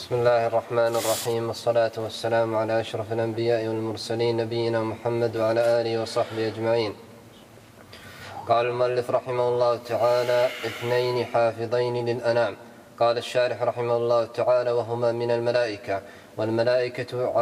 بسم الله الرحمن الرحيم، والصلاة والسلام على أشرف الأنبياء والمرسلين نبينا محمد وعلى آله وصحبه أجمعين. قال المؤلف رحمه الله تعالى: اثنين حافظين للأنام. قال الشارح رحمه الله تعالى: وهما من الملائكة، والملائكة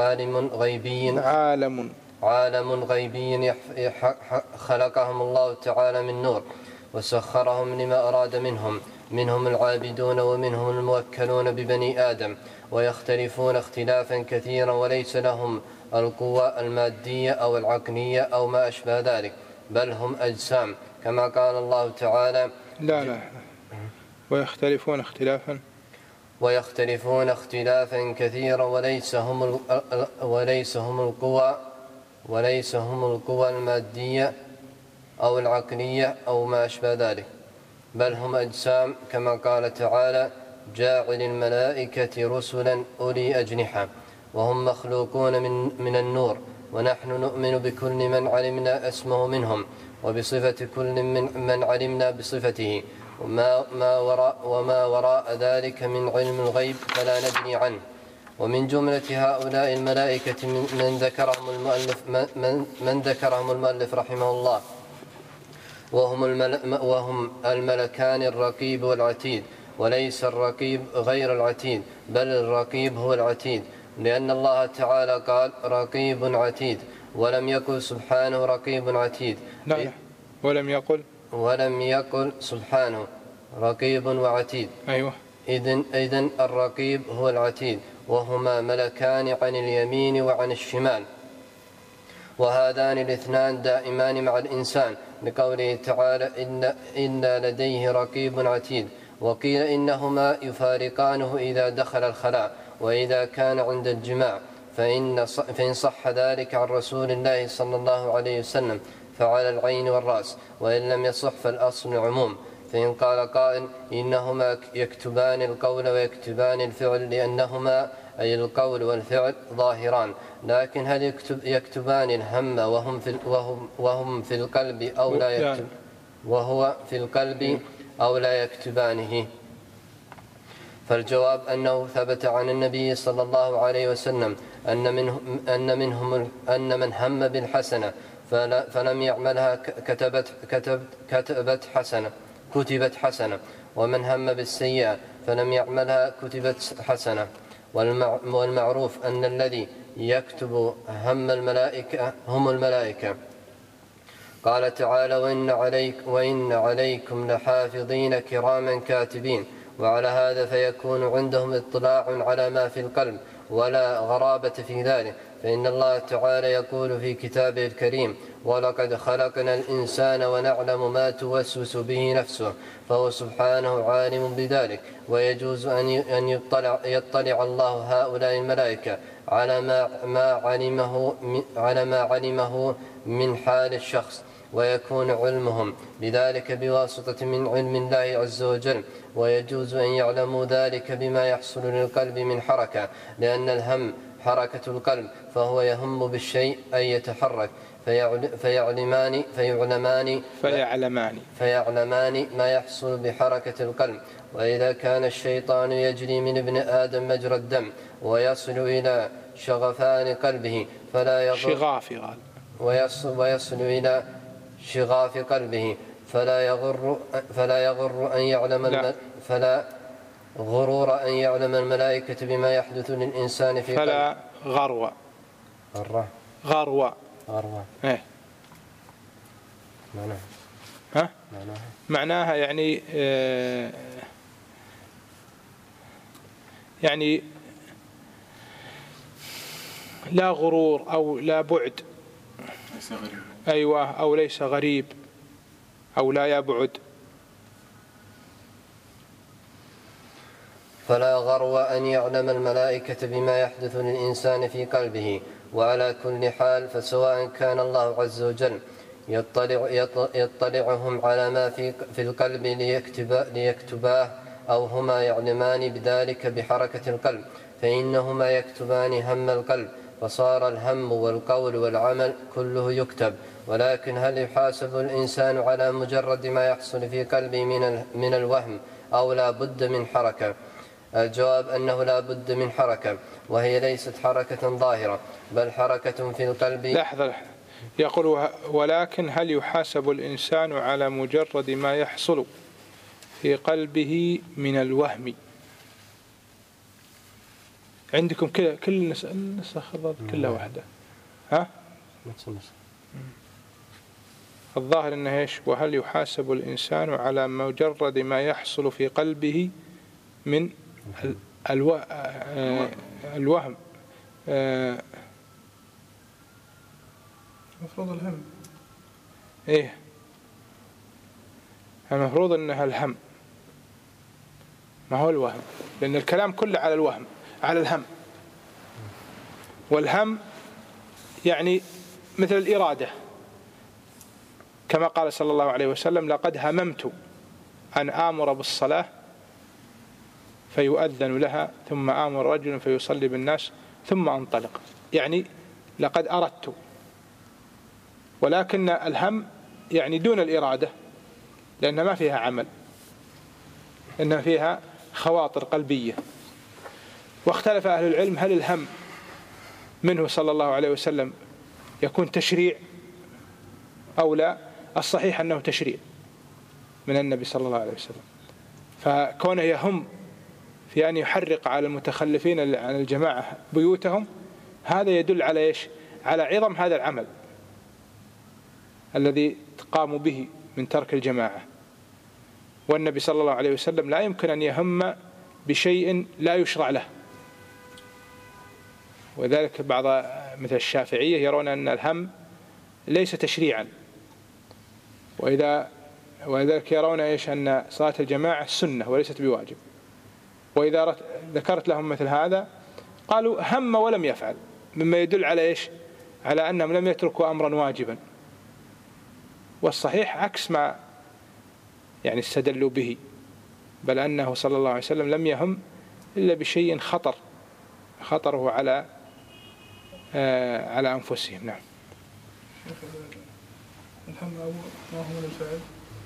عالم غيبي خلقهم الله تعالى من نور، وسخرهم لما أراد منهم العابدون ومنهم الموكلون ببني آدم، ويختلفون اختلافا كثيرا، وليس لهم القوة المادية أو العقلية أو ما أشبه ذلك، بل هم أجسام، كما قال الله تعالى: لا ويختلفون اختلافا كثيرا، وليس هم القوة المادية أو العقلية أو ما أشبه ذلك، بل هم أجسام، كما قال تعالى: جاعل الملائكة رسلا أولي أجنحة، وهم مخلوقون من النور، ونحن نؤمن بكل من علمنا اسمه منهم، وبصفة كل من علمنا بصفته، وما وراء ذلك من علم الغيب فلا ندري عنه. ومن جملة هؤلاء الملائكة من ذكرهم المؤلف رحمه الله، وهم الملكان الرقيب والعتيد، وليس الرقيب غير العتيد، بل الرقيب هو العتيد، لأن الله تعالى قال: رقيب عتيد، ولم يقل سبحانه رقيب عتيد. ولم يقل سبحانه رقيب وعتيد. أيوة. إذن الرقيب هو العتيد، وهما ملكان عن اليمين وعن الشمال، وهذان الاثنان دائمان مع الإنسان، لقوله تعالى: إن لديه رقيب عتيد. وقيل إنهما يفارقانه إذا دخل الخلاء، وإذا كان عند الجماع، فإن صح ذلك عن رسول الله صلى الله عليه وسلم فعلى العين والرأس، وإن لم يصح فالأصل عموم. فإن قال قائل: إنهما يكتبان القول ويكتبان الفعل، لأنهما أي القول والفعل ظاهران، لكن هل يكتبان الهم وهم في القلب أو لا يكتب وهو في القلب أو لا يكتبانه؟ فالجواب أنه ثبت عن النبي صلى الله عليه وسلم أن من هم بالحسنة فلم يعملها كتبت حسنة، ومن هم بالسيئة فلم يعملها كتبت حسنة. والمعروف أن الذي يكتب هم الملائكة هم الملائكة. قال تعالى: وإن عليكم لحافظين كراما كاتبين. وعلى هذا فيكون عندهم اطلاع على ما في القلب، ولا غرابة في ذلك، فإن الله تعالى يقول في كتابه الكريم: ولقد خلقنا الإنسان ونعلم ما توسوس به نفسه، فهو سبحانه عالم بذلك. ويجوز أن يطلع الله هؤلاء الملائكة على ما علمه من حال الشخص، ويكون علمهم بذلك بواسطة من علم الله عز وجل. ويجوز أن يعلموا ذلك بما يحصل للقلب من حركة، لأن الهم حركة القلب، فهو يهم بالشيء أي يتحرك، فيعلمان ما يحصل بحركة القلب. وإذا كان الشيطان يجري من ابن آدم مجرى الدم ويصل إلى شغفان قلبه ويصل إلى شغاف قلبه، فلا غرور أن يعلم الملائكة بما يحدث للإنسان في قلبه. فلا غرو إيه معناها يعني لا غرور أو لا بعد، أيوة، أو ليس غريب أو لا يبعد. فلا غرو أن يعلم الملائكة بما يحدث للإنسان في قلبه. وعلى كل حال، فسواء كان الله عز وجل يطلعهم على ما في القلب ليكتباه، أو هما يعلمان بذلك بحركة القلب، فإنهما يكتبان هم القلب، فصار الهم والقول والعمل كله يكتب. ولكن هل يحاسب الإنسان على مجرد ما يحصل في قلبه من الوهم، أو لا بد من حركة؟ الجواب أنه لا بد من حركة، وهي ليست حركة ظاهرة بل حركة في القلب. لحظة، يقول ولكن هل يحاسب الإنسان على مجرد ما يحصل في قلبه من الوهم؟ عندكم كل النسخ كلها واحدة، ها؟ الظاهر أنه إيش؟ وهل يحاسب الإنسان على مجرد ما يحصل في قلبه من الوهم. المفروض الهم. إيه، المفروض أنها الهم، ما هو الوهم، لأن الكلام كله على الوهم، على الهم. والهم يعني مثل الإرادة، كما قال صلى الله عليه وسلم: لقد هممت أن آمر بالصلاة فيؤذن لها ثم آمر رجل فيصلي بالناس ثم أنطلق، يعني لقد أردت. ولكن الهم يعني دون الإرادة، لأنها ما فيها عمل، إنها فيها خواطر قلبية. واختلف أهل العلم هل الهم منه صلى الله عليه وسلم يكون تشريع أو لا. الصحيح أنه تشريع من النبي صلى الله عليه وسلم، فكونه يهم في أن يحرق على المتخلفين عن الجماعة بيوتهم، هذا يدل على إيش؟ على عظم هذا العمل الذي قاموا به من ترك الجماعة. والنبي صلى الله عليه وسلم لا يمكن أن يهم بشيء لا يشرع له، وذلك بعض مثل الشافعية يرون أن الهم ليس تشريعا، ولذلك يرون إيش؟ أن صلاة الجماعة سنة وليست بواجب. وإذا ذكرت لهم مثل هذا قالوا هم ولم يفعل، مما يدل على إيش؟ على أنهم لم يتركوا أمرا واجبا. والصحيح عكس ما يعني استدلوا به، بل أنه صلى الله عليه وسلم لم يهم إلا بشيء خطره على أنفسهم. نعم. الهم ما هو من الفعل؟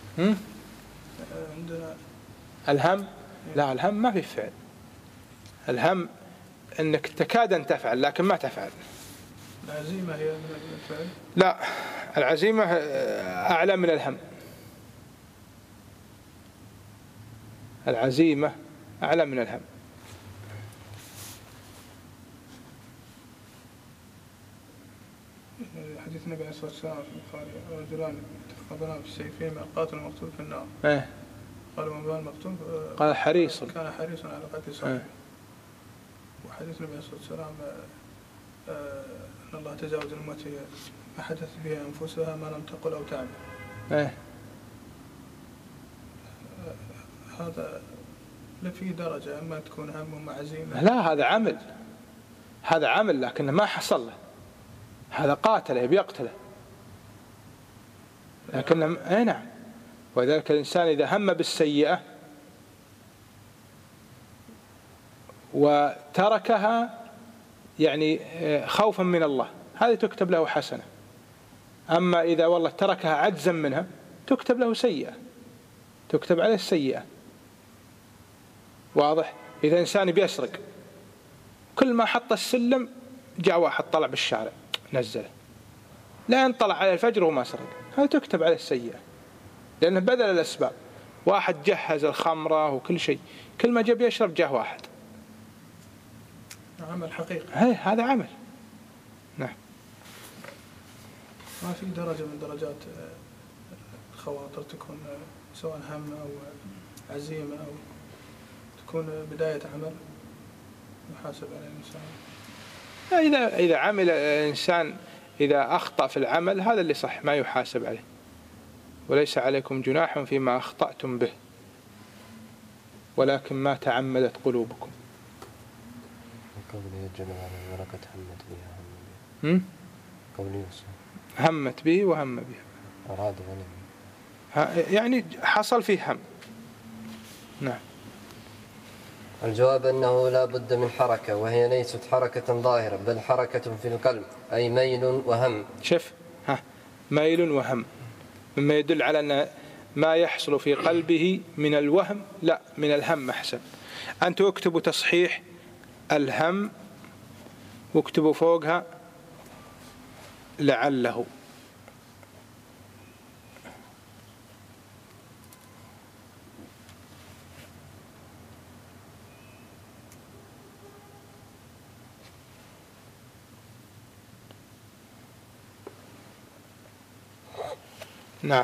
عندنا الهم، لا، الهم ما في فعل. الهم أنك تكاد أن تفعل لكن ما تفعل. العزيمة هي من الفعل؟ لا، العزيمة أعلى من الهم. العزيمة أعلى من الهم. حديث النبي عليه الصلاة والسلام في البخاري: رجلان تفقدان في سيفهما، القاتل المقتول في النار. قالوا: من بال المقتول؟ قال: حريص، كان حريصا على قتل صاحبه. وحديث النبي عليه الصلاة والسلام أن الله تجاوز لأمته ما حدث بها أنفسها ما لم تقل أو تعمل. هذا لفي درجة، أما تكون هم ومعزيمة. لا، هذا عمل لكنه ما حصل له. هذا قاتله بيقتله، لكنه نعم. وذلك الإنسان إذا هم بالسيئة وتركها يعني خوفا من الله، هذه تكتب له حسنة. أما إذا والله تركها عجزا منها تكتب له سيئة، تكتب عليه السيئة. واضح؟ إذا إنسان بيسرق، كل ما حط السلم جاء واحد طلع بالشارع نزله، لا ينطلع على الفجر وما سرق، هذا تكتب عليه السيئة، لأنه بذل الأسباب. واحد جهز الخمرة وكل شيء، كل ما جاء يشرب جاء واحد. عمل حقيقي، هذا عمل. نعم. ما في درجة من درجات الخواطر تكون سواء هم أو عزيمة أو تكون بداية عمل يحاسب عليه الإنسان. إذا عمل الإنسان، إذا أخطأ في العمل، هذا اللي صح، ما يحاسب عليه. وليس عليكم جناح فيما أخطأتم به ولكن ما تعمدت قلوبكم. قوله جل وعلا: ولقد همت بها هم. قوله يوسف همت به وهم به، أراد يعني حصل فيه هم. نعم. الجواب أنه لا بد من حركة، وهي ليست حركة ظاهرة بل حركة في القلب، أي ميل وهم. شف، ميل وهم، مما يدل على أن ما يحصل في قلبه من الوهم، لا من الهم أحسن. أنتوا اكتبوا تصحيح الهم واكتبوا فوقها لعله. نعم.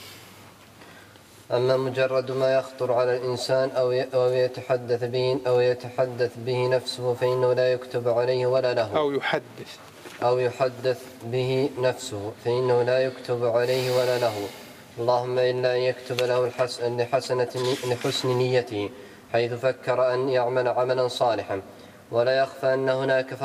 أما مجرد ما يخطر على الإنسان أو يتحدث به نفسه فإنه لا يكتب عليه ولا له. أو يحدث به نفسه فإنه لا يكتب عليه ولا له، اللهم إلا أن يكتب له لحسن نيته، حيث فكر أن يعمل عملا صالحا. ولا يخفى أن هناك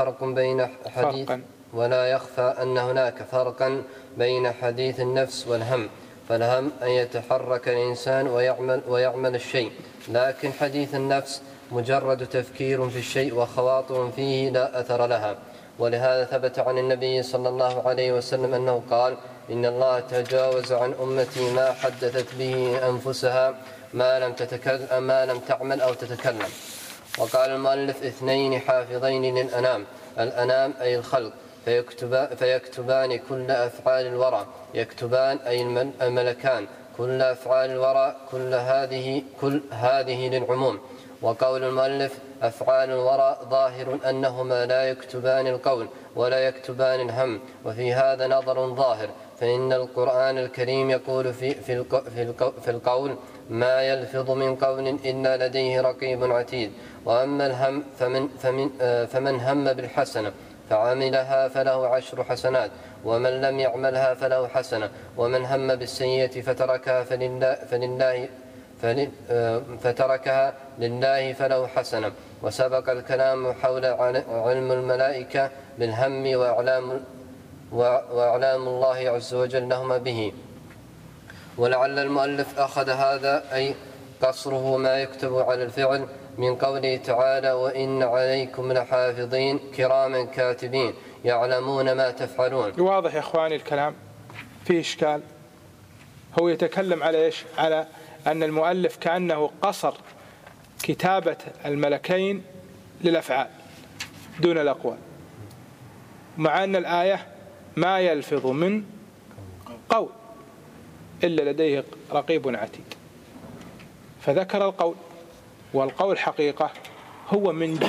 فرقا بين حديث النفس والهم. فالهم أن يتحرك الإنسان ويعمل الشيء، لكن حديث النفس مجرد تفكير في الشيء وخواطر فيه لا أثر لها. ولهذا ثبت عن النبي صلى الله عليه وسلم أنه قال: إن الله تجاوز عن أمتي ما حدثت به أنفسها ما لم تعمل أو تتكلم. وقال المؤلف: 2 حافظين للأنام، الأنام أي الخلق، فيكتبان كل أفعال الورى، يكتبان أي الملكان كل أفعال الورى، كل هذه للعموم. وقول المؤلف أفعال الورى ظاهر أنهما لا يكتبان القول ولا يكتبان الهم، وفي هذا نظر ظاهر، فإن القرآن الكريم يقول في القول: ما يلفظ من قول إلا لديه رقيب عتيد. وأما الهم فمن هم بالحسنة فعملها فله 10 حسنات، ومن لم يعملها فله حسنة، ومن هم بالسيئة فتركها لله فله حسنة. وسبق الكلام حول علم الملائكة بالهم وأعلام الله عز وجل لهم به. ولعل المؤلف أخذ هذا أي قصره ما يكتب على الفعل من قوله تعالى: وإن عليكم لحافظين كراما كاتبين يعلمون ما تفعلون. واضح يا إخواني الكلام؟ فيه إشكال؟ هو يتكلم على إيش؟ على أن المؤلف كأنه قصر كتابة الملكين للأفعال دون الأقوال، مع أن الآية ما يلفظ من قول إلا لديه رقيب عتيد، فذكر القول، والقول حقيقة هو من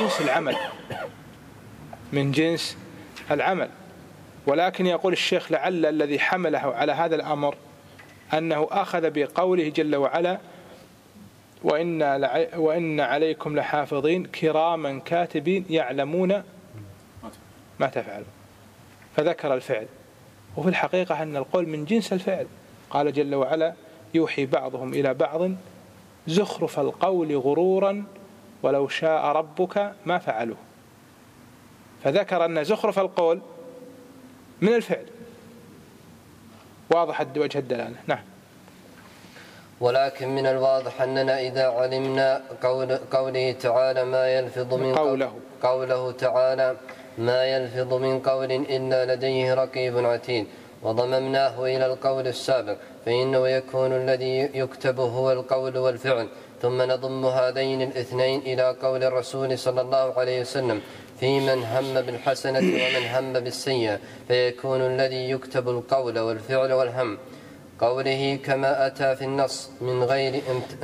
جنس العمل. ولكن يقول الشيخ: لعل الذي حمله على هذا الأمر أنه أخذ بقوله جل وعلا: وإن عليكم لحافظين كراما كاتبين يعلمون ما تفعلون، فذكر الفعل. وفي الحقيقة أن القول من جنس الفعل. قال جل وعلا: يوحي بعضهم إلى بعض زخرف القول غرورا ولو شاء ربك ما فعلوه، فذكر أن زخرف القول من الفعل. واضح وجه الدلالة. نعم. ولكن من الواضح أننا إذا علمنا قوله تعالى: ما يلفظ من قوله تعالى: ما يلفظ من قول إلا لديه رقيب عتيد، وضممناه إلى القول السابق، فإنه يكون الذي يكتب هو القول والفعل، ثم نضم هذين الاثنين إلى قول الرسول صلى الله عليه وسلم في من هم بالحسنة ومن هم بالسيئة، فيكون الذي يكتب القول والفعل والهم. قوله كما أتى في النص من غير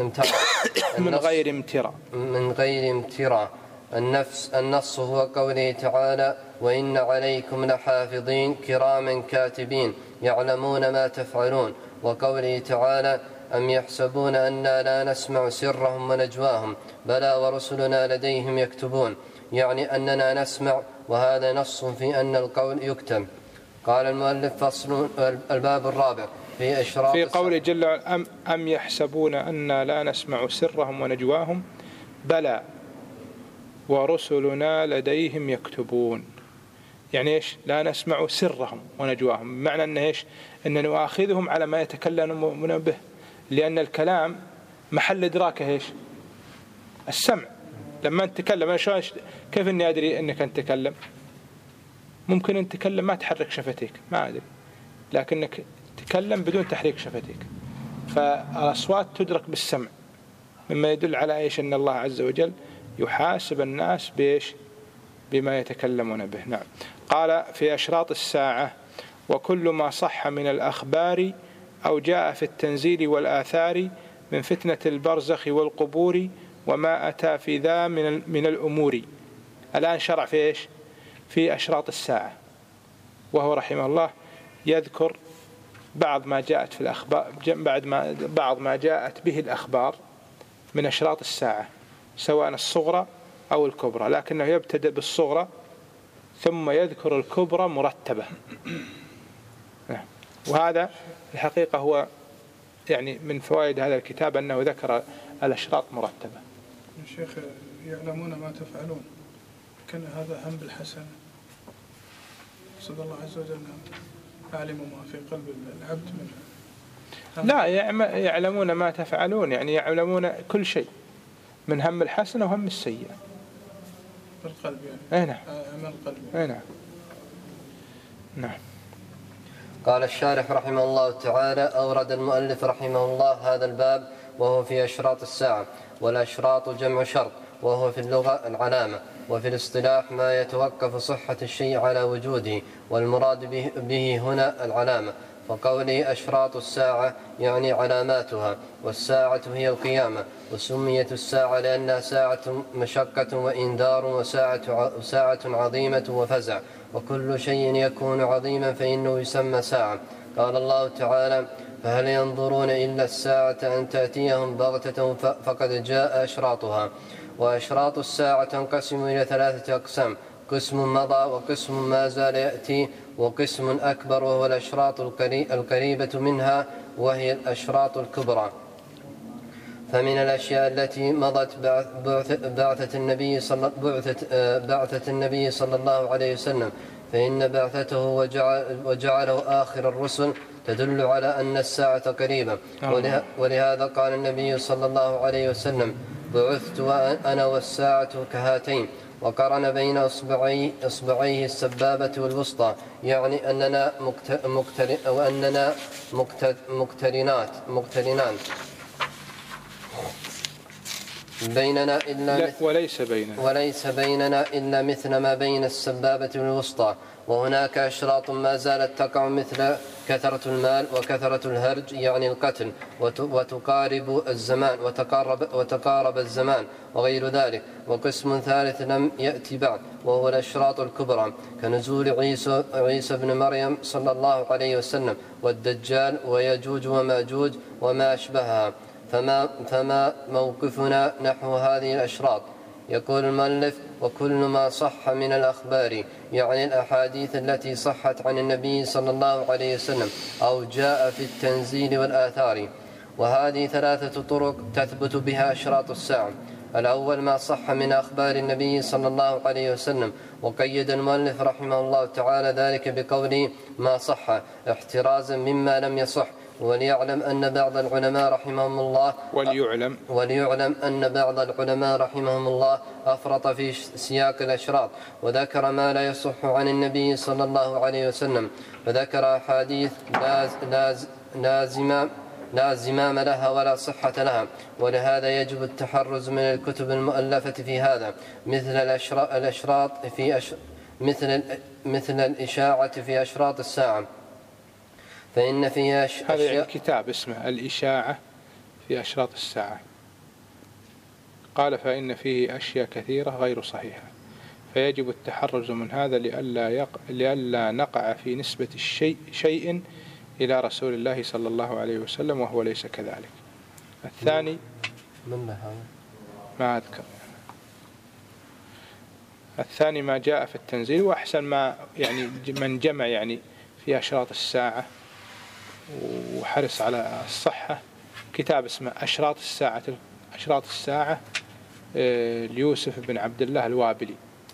امتراء. النص هو قوله تعالى: وإن عليكم لحافظين كراما كاتبين يعلمون ما تفعلون. وقوله تعالى: أم يحسبون أنا لا نسمع سرهم ونجواهم بلى ورسلنا لديهم يكتبون، يعني أننا نسمع، وهذا نص في أن القول يكتب. قال المؤلف: فصل. الباب الرابع في إشراط في قوله جل وعلا: أم يحسبون أنا لا نسمع سرهم ونجواهم بلى ورسلنا لديهم يكتبون. يعني إيش؟ لا نسمع سرهم ونجواهم، بمعنى أن إيش؟ أن نؤاخذهم على ما يتكلمون به، لأن الكلام محل إدراكه إيش؟ السمع. لما أنت تتكلم، أنا كيف أني أدري أنك أنت تتكلم؟ ممكن أن تتكلم ما تحرك شفتيك، ما أدري، لكنك تتكلم بدون تحريك شفتيك. فالأصوات تدرك بالسمع، مما يدل على إيش؟ أن الله عز وجل يحاسب الناس بإيش؟ بما يتكلمون به. نعم. قال في أشراط الساعة: وكل ما صح من الأخبار أو جاء في التنزيل والآثار من فتنة البرزخ والقبور وما أتى في ذا من الأمور. الآن شرع في إيش؟ في أشراط الساعة، وهو رحمه الله يذكر بعض ما جاءت في الأخبار، بعض ما جاءت به الأخبار من أشراط الساعة، سواء الصغرى أو الكبرى، لكنه يبتدأ بالصغرى ثم يذكر الكبرى مرتبة. وهذا الحقيقة هو يعني من فوائد هذا الكتاب أنه ذكر الأشراط مرتبة. الشيخ يعلمون ما تفعلون، كان هذا هم بالحسنة، صدق الله عز وجل أعلم ما في قلب العبد منه. لا، يعلمون ما تفعلون، يعني يعلمون كل شيء من هم الحسنة وهم السيئة بالقلب يعني. نعم. عمل القلب. نعم. نعم. قال الشارح رحمه الله تعالى: أورد المؤلف رحمه الله هذا الباب وهو في أشراط الساعة. والأشراط جمع شرط، وهو في اللغة العلامة، وفي الاصطلاح ما يتوقف صحة الشيء على وجوده، والمراد به هنا العلامة. فقوله أشراط الساعة يعني علاماتها، والساعة هي القيامة، وسميت الساعة لأنها ساعة مشقة وإنذار، وساعة عظيمة وفزع، وكل شيء يكون عظيما فإنه يسمى ساعة. قال الله تعالى: فهل ينظرون إلا الساعة أن تأتيهم بغتة فقد جاء أشراطها. وأشراط الساعة تنقسم إلى 3 أقسام: قسم مضى، وقسم ما زال يأتي، وقسم أكبر وهو الأشراط القريبة منها، وهي الأشراط الكبرى. فمن الأشياء التي مضت بعثة النبي صلى الله عليه وسلم، فإن بعثته وجعله آخر الرسل تدل على أن الساعة قريبة. ولهذا قال النبي صلى الله عليه وسلم: بعثت وأنا والساعة كهاتين. وقرن بين إصبعيه السبابة والوسطى، يعني أننا مقترنان بيننا إلا وليس بيننا إلا مثل ما بين السبابة والوسطى. وهناك أشراط ما زالت تقع، مثل كثرة المال وكثرة الهرج يعني القتل، وتقارب الزمان وغير ذلك. وقسم ثالث لم يأتي بعد، وهو الأشراط الكبرى، كنزول عيسى بن مريم صلى الله عليه وسلم، والدجال، ويجوج وماجوج وما أشبهها. فما موقفنا نحو هذه الأشراط؟ يقول المؤلف: وكل ما صح من الأخبار، يعني الأحاديث التي صحت عن النبي صلى الله عليه وسلم أو جاء في التنزيل والآثار. وهذه 3 طرق تثبت بها أشراط الساعة. الأول ما صح من أخبار النبي صلى الله عليه وسلم، وقيد المؤلف رحمه الله تعالى ذلك بقوله ما صح، احترازا مما لم يصح. وليعلم أن بعض العلماء رحمهم الله أفرط في سياق الأشراط، وذكر ما لا يصح عن النبي صلى الله عليه وسلم، فذكر أحاديث لا زمام لها ولا صحة لها. ولهذا يجب التحرز من الكتب المؤلفة في هذا، مثل الإشاعة في أشراط الساعة، فإن فيها هذا كتاب اسمه الإشاعة في أشراط الساعة. قال: فإن فيه أشياء كثيرة غير صحيحة، فيجب التحرز من هذا لئلا نقع في نسبة شيء إلى رسول الله صلى الله عليه وسلم وهو ليس كذلك. الثاني ما أذكر. الثاني ما جاء في التنزيل، وأحسن ما يعني من جمع يعني في أشراط الساعة وحرص على الصحة كتاب اسمه أشراط الساعة ليوسف بن عبد الله الوابلي،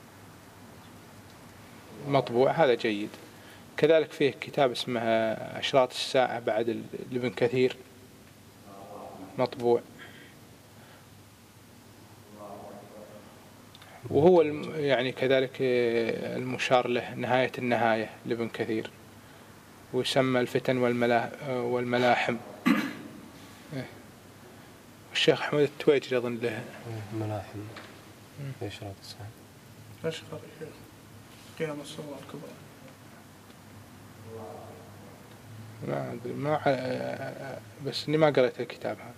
مطبوع، هذا جيد. كذلك فيه كتاب اسمه أشراط الساعة بعد لابن كثير، مطبوع، وهو يعني كذلك المشار له نهاية النهاية لابن كثير، ويسمى الفتن والملاحم. الشيخ أحمد التويجري أظن له ملاحم في إشراط الساعة. أشهر قيام الصور الكبرى. ما أدري بس إني ما قرأت الكتاب هذا.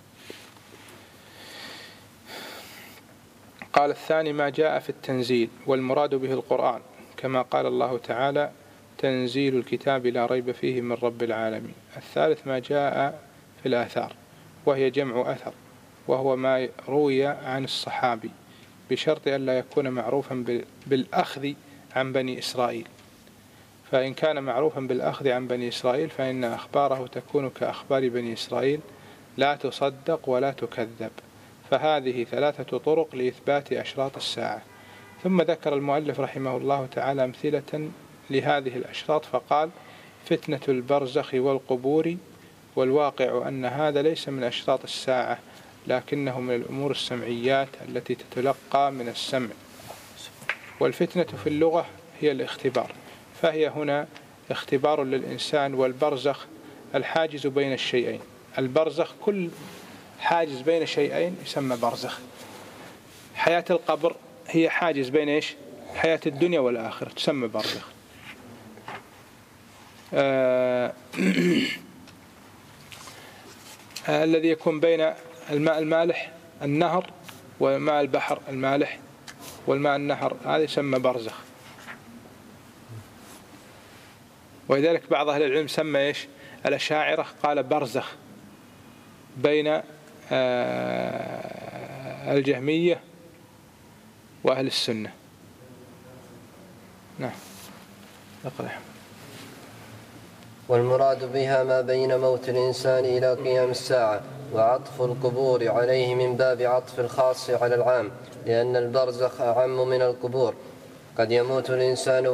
قال الثاني ما جاء في التنزيل والمراد به القرآن كما قال الله تعالى تنزيل الكتاب لا ريب فيه من رب العالمين. الثالث ما جاء في الآثار وهي جمع أثر وهو ما روي عن الصحابي بشرط أن لا يكون معروفا بالأخذ عن بني إسرائيل، فإن كان معروفا بالأخذ عن بني إسرائيل فإن أخباره تكون كأخبار بني إسرائيل لا تصدق ولا تكذب. فهذه 3 طرق لإثبات أشراط الساعة. ثم ذكر المؤلف رحمه الله تعالى أمثلة لهذه الأشراط فقال فتنة البرزخ والقبور، والواقع أن هذا ليس من أشراط الساعة لكنه من الأمور السمعيات التي تتلقى من السمع. والفتنة في اللغة هي الاختبار، فهي هنا اختبار للإنسان. والبرزخ الحاجز بين الشيئين. البرزخ كل حاجز بين شيئين يسمى برزخ. حياة القبر هي حاجز بين إيش؟ حياة الدنيا والآخرة تسمى برزخ. الذي يكون بين الماء المالح النهر وماء البحر المالح والماء النهر هذا يسمى برزخ. ولذلك بعض أهل العلم سمى إيش؟ الأشاعرة قال برزخ بين الجهمية وأهل السنة. نعم اقرأ. والمراد بها ما بين موت الإنسان إلى قيام الساعة، وعطف القبور عليه من باب عطف الخاص على العام، لأن البرزخ أعم من القبور. قد يموت الإنسان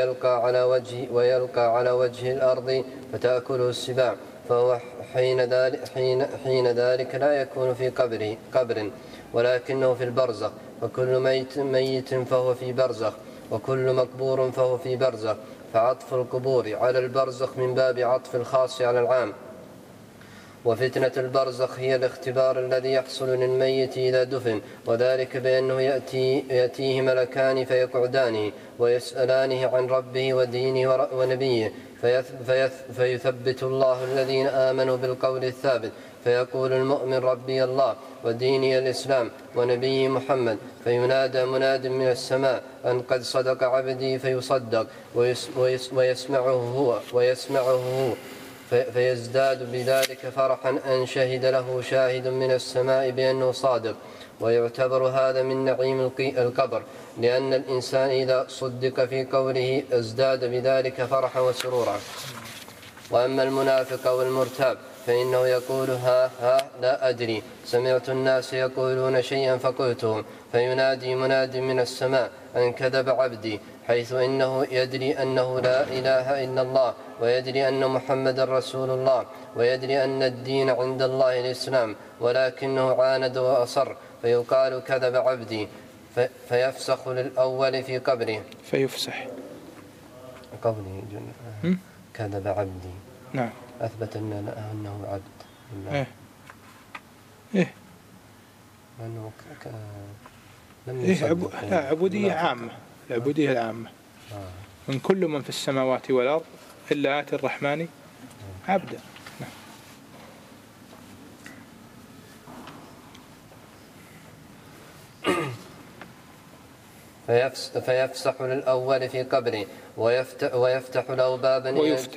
ويلقى على وجه الأرض فتأكله السباع، فهو حين ذلك لا يكون في قبر ولكنه في البرزخ. وكل ميت فهو في برزخ، وكل مقبور فهو في برزخ. فعطف القبور على البرزخ من باب عطف الخاص على العام. وفتنة البرزخ هي الاختبار الذي يحصل للميت إذا دفن، وذلك بأنه يأتيه ملكان فيقعدانه ويسألانه عن ربه ودينه ونبيه، فيثبت الله الذين آمنوا بالقول الثابت، فيقول المؤمن ربي الله وديني الإسلام ونبي محمد، فينادى مناد من السماء أن قد صدق عبدي، فيصدق ويسمعه هو فيزداد بذلك فرحا أن شهد له شاهد من السماء بأنه صادق. ويعتبر هذا من نعيم القبر، لأن الإنسان إذا صدق في قوله ازداد بذلك فرحا وسرورا. وأما المنافق والمرتاب فإنه يقول ها لا أدري، سمعت الناس يقولون شيئا فقلته، فينادي مناد من السماء أن كذب عبدي، حيث إنه يدري أنه لا إله إلا الله، ويدري أن محمد رسول الله، ويدري أن الدين عند الله الإسلام، ولكنه عاند وأصر، فيقال كذب عبدي، فيفسخ للأول في قبره. فيفسح قوله كذب عبدي. نعم. أثبت أنه عبد. إيه أنه لا عبودية عامة، العبودية العامة. من كل من في السماوات والأرض إلا آتي الرحمن عبدا. فيفسح للأول في قبره ويفتح له بابا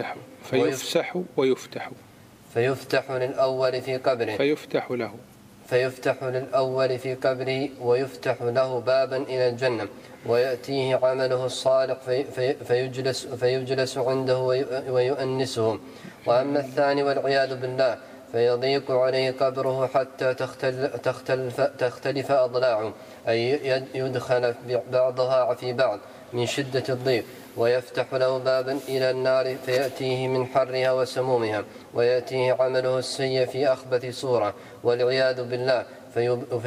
فيفتح للأول في قبره فيفتح للأول في قبره ويفتح له بابا إلى الجنة، ويأتيه عمله الصالح فيجلس عنده ويؤنسه. وأما الثاني والعياذ بالله فيضيق عليه قبره حتى تختلف أضلاعه، أي يدخل بعضها في بعض من شدة الضيق. ويفتح له بابا إلى النار فيأتيه من حرها وسمومها، ويأتيه عمله السيء في أخبث صورة والعياذ بالله،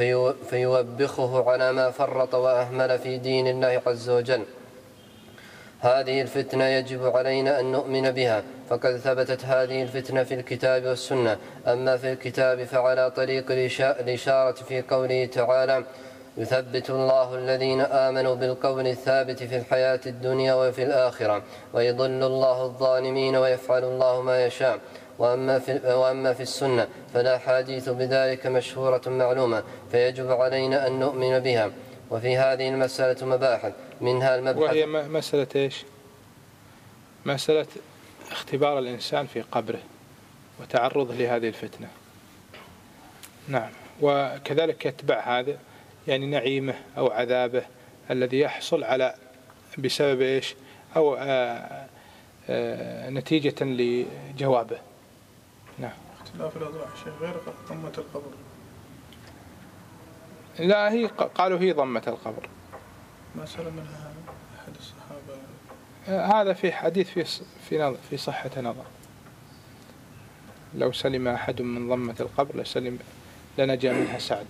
فيوبخه على ما فرط وأهمل في دين الله عز وجل. هذه الفتنة يجب علينا أن نؤمن بها، فقد ثبتت هذه الفتنة في الكتاب والسنة. أما في الكتاب فعلى طريق الإشارة في قوله تعالى: يثبت الله الذين آمنوا بالقول الثابت في الحياة الدنيا وفي الآخرة ويضل الله الظالمين ويفعل الله ما يشاء. وأما في السنة فالأحاديث بذلك مشهورة معلومة، فيجب علينا أن نؤمن بها. وفي هذه المسألة مباحث، منها المبحث، وهي مسألة إيش؟ مسألة اختبار الإنسان في قبره وتعرضه لهذه الفتنة. نعم. وكذلك يتبع هذا يعني نعيمه أو عذابه الذي يحصل على بسبب إيش أو نتيجة لجوابه. نعم. اختلاف الأضلاع شيء غير ضمة القبر. لا، هي قالوا هي ضمة القبر. ما سلم منها أحد الصحابة. هذا في حديث في صحة نظر. لو سلم أحد من ضمة القبر لنجا منها سعد.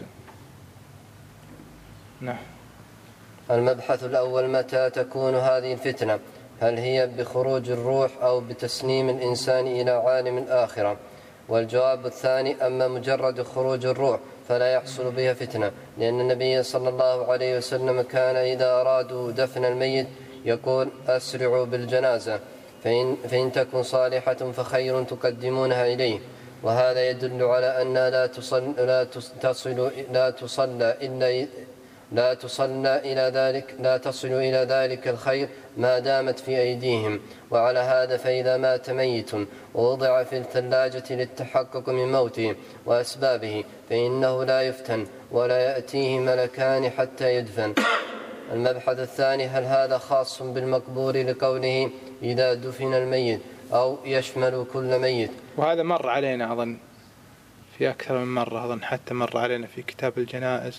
نعم. المبحث الأول: متى تكون هذه الفتنة؟ هل هي بخروج الروح أو بتسليم الإنسان إلى عالم الآخرة؟ والجواب الثاني: أما مجرد خروج الروح فلا يحصل بها فتنة، لأن النبي صلى الله عليه وسلم كان إذا أرادوا دفن الميت يقول: أسرعوا بالجنازة، فإن تكن صالحة فخير تقدمونها إليه. وهذا يدل على أن لا تصل إلى ذلك الخير ما دامت في أيديهم. وعلى هذا فإذا مات ميت ووضع في الثلاجة للتحقق من موته وأسبابه فإنه لا يفتن ولا يأتيه ملكان حتى يدفن. المبحث الثاني: هل هذا خاص بالمقبور لقوله إذا دفن الميت أو يشمل كل ميت؟ وهذا مر علينا أظن في أكثر من مرة، أظن حتى مر علينا في كتاب الجنائز،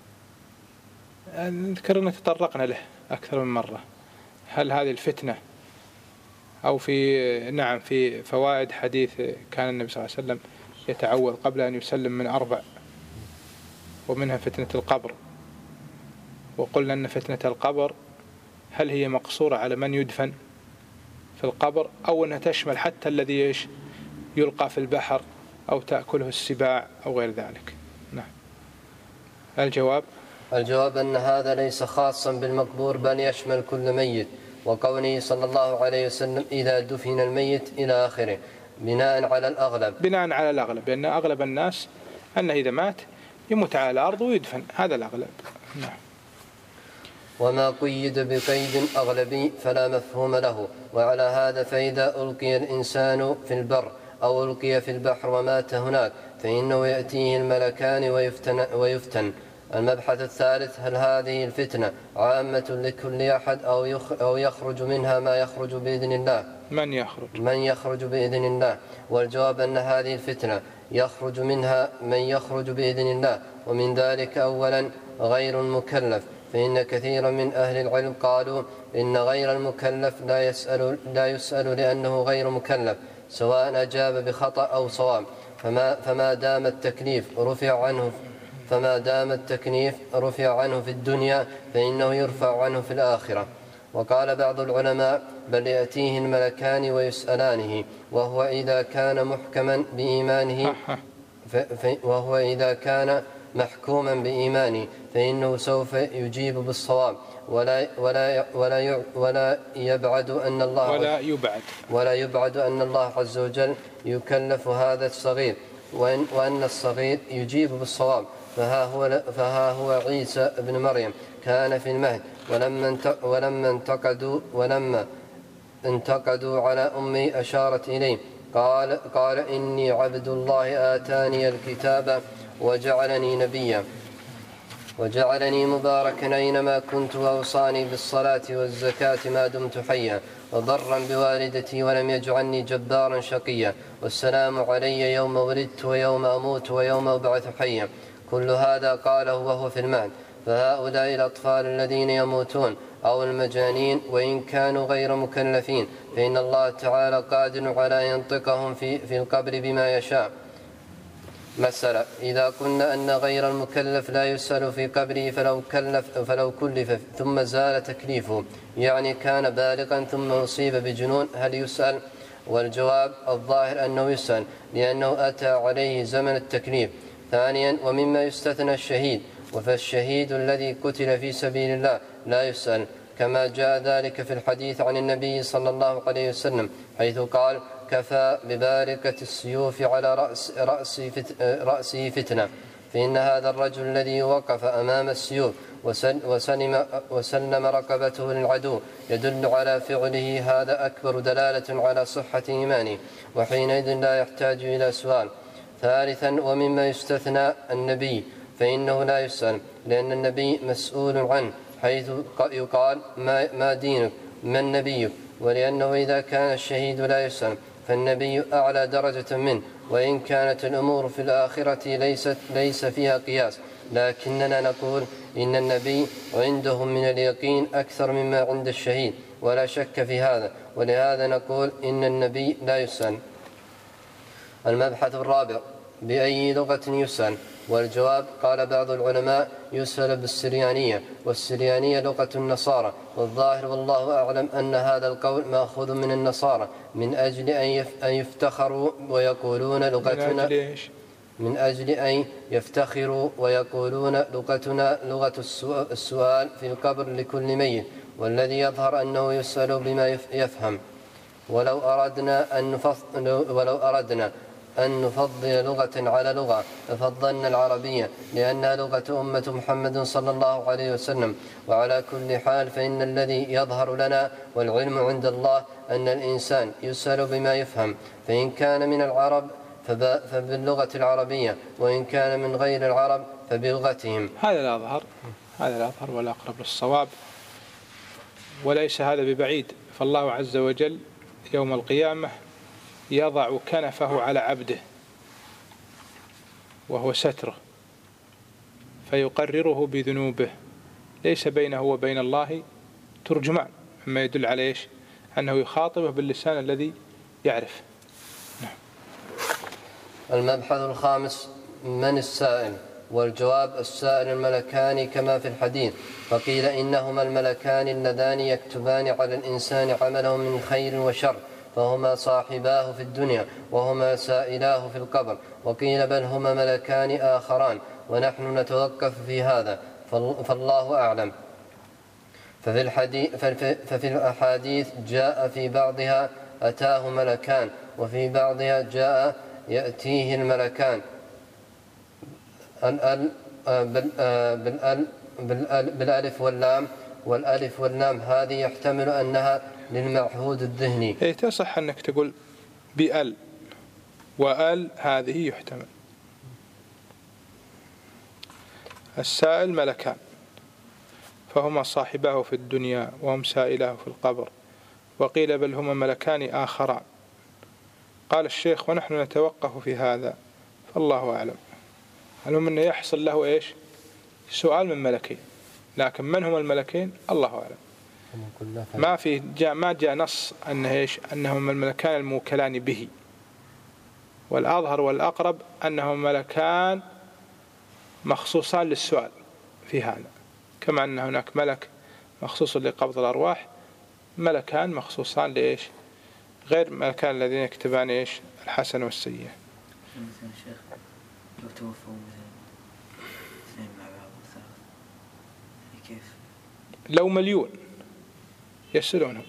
نذكر أن تطرقنا له أكثر من مرة. هل هذه الفتنة أو في فوائد حديث كان النبي صلى الله عليه وسلم يتعوذ قبل أن يسلم من 4، ومنها فتنة القبر. وقلنا أن فتنة القبر هل هي مقصورة على من يدفن في القبر أو أنها تشمل حتى الذي يلقى في البحر أو تأكله السباع أو غير ذلك؟ نعم. الجواب أن هذا ليس خاصا بالمقبور بل يشمل كل ميت، وقوله صلى الله عليه وسلم إذا دفن الميت إلى آخره بناء على الأغلب، لأن أغلب الناس أنه إذا مات يموت على الأرض ويدفن، هذا الأغلب. نعم. وما قيد بقيد أغلبي فلا مفهوم له. وعلى هذا فإذا ألقي الإنسان في البر أو ألقي في البحر ومات هناك فإنه يأتيه الملكان ويفتن. المبحث الثالث: هل هذه الفتنة عامة لكل أحد أو يخرج منها ما يخرج بإذن الله؟ من يخرج بإذن الله. والجواب أن هذه الفتنة يخرج منها من يخرج بإذن الله، ومن ذلك أولا غير المكلف، فإن كثيرا من أهل العلم قالوا إن غير المكلف لا يسأل لأنه غير مكلف سواء أجاب بخطأ أو صواب، فما دام التكليف رفع عنه في الدنيا فإنه يرفع عنه في الآخرة. وقال بعض العلماء: بل يأتيه الملكان ويسألانه، وهو إذا كان محكما بإيمانه محكوما بإيمانه فإنه سوف يجيب بالصواب، ولا يبعد أن الله عز وجل يكلف هذا الصغير، وأن الصغير يجيب بالصواب. فها هو عيسى بن مريم كان في المهد، ولما انتقدوا على أمي أشارت إليه قال إني عبد الله آتاني الكتاب وجعلني نبيا وجعلني مباركا أينما كنت وأوصاني بالصلاة والزكاة ما دمت حيا وبرا بوالدتي ولم يجعلني جبارا شقيا والسلام علي يوم ولدت ويوم أموت ويوم أبعث حيا. كل هذا قاله وهو في المهد. فهؤلاء الأطفال الذين يموتون أو المجانين وإن كانوا غير مكلفين فإن الله تعالى قادر على ينطقهم في القبر بما يشاء. مسألة: إذا قلنا أن غير المكلف لا يسأل في قبره فلو كلف ثم زال تكليفه، يعني كان بالغا ثم أصيب بجنون، هل يسأل؟ والجواب: الظاهر أنه يسأل، لأنه أتى عليه زمن التكليف. ثانيا: ومما يستثنى الشهيد، فالشهيد الذي قتل في سبيل الله لا يسأل، كما جاء ذلك في الحديث عن النبي صلى الله عليه وسلم حيث قال: كفى بباركة السيوف على رأسه فتنة، فإن هذا الرجل الذي وقف أمام السيوف وسلم رقبته للعدو يدل على فعله هذا أكبر دلالة على صحة إيمانه، وحينئذ لا يحتاج إلى سؤال. ثالثا: ومما يستثنى النبي، فإنه لا يسأل، لأن النبي مسؤول عنه، حيث يقال: ما دينك؟ من نبيك؟ ولأنه إذا كان الشهيد لا يسأل فالنبي أعلى درجة منه، وإن كانت الأمور في الآخرة ليس فيها قياس، لكننا نقول إن النبي عندهم من اليقين أكثر مما عند الشهيد، ولا شك في هذا، ولهذا نقول إن النبي لا يسأل. المبحث الرابع: بأي لغة يسأل؟ والجواب: قال بعض العلماء: يسأل بالسريانية، والسريانية لغة النصارى، والظاهر والله أعلم أن هذا القول مأخوذ من النصارى من أجل أن يفتخروا ويقولون لغتنا، من أجل أن يفتخروا ويقولون لغتنا لغة السؤال في القبر لكل ميت، والذي يظهر أنه يسأل بما يفهم. ولو أردنا أن نفضل لغة على لغة لفضلنا العربية، لأنها لغة أمة محمد صلى الله عليه وسلم. وعلى كل حال فإن الذي يظهر لنا والعلم عند الله أن الإنسان يسأل بما يفهم، فإن كان من العرب فباللغة العربية، وإن كان من غير العرب فبلغتهم. هذا الأظهر والأقرب للصواب، وليس هذا ببعيد، فالله عز وجل يوم القيامة يضع كنفه على عبده وهو ستره، فيقرره بذنوبه، ليس بينه وبين الله ترجمان، مما يدل على إيش؟ أنه يخاطبه باللسان الذي يعرف. المبحث الخامس: من السائل؟ والجواب: السائل الملكان كما في الحديث، فقيل إنهما الملكان اللذان يكتبان على الإنسان عمله من خير وشر، فهما صاحباه في الدنيا وهما سائلاه في القبر، وقيل بل هما ملكان آخران، ونحن نتوقف في هذا، فالله أعلم. ففي الأحاديث جاء في بعضها أتاه ملكان، وفي بعضها جاء يأتيه الملكان بالألف واللام، والألف واللام هذه يحتمل أنها للمعهود الذهني. تصح أنك تقول بأل وأل، هذه يحتمل. السائل ملكان فهما صاحباه في الدنيا وهم سائلاه في القبر، وقيل بل هما ملكان آخران. قال الشيخ: ونحن نتوقف في هذا، فالله أعلم. المهم أنه يحصل له إيش؟ سؤال من ملكين، لكن من هما الملكين الله أعلم. ما جاء نص أنهما الملكان الموكلان به، والأظهر والأقرب أنهما ملكان مخصوصان للسؤال في هذا، كما أن هناك ملك مخصوص لقبض الأرواح، ملكان مخصوصان لإيش؟ غير ملكان الذين يكتبان إيش؟ الحسن والسيئة. مثلا شيخ لو توفوا مثلا اثنين مع بعض وثلاث، كيف؟ لو مليون يسألونهم.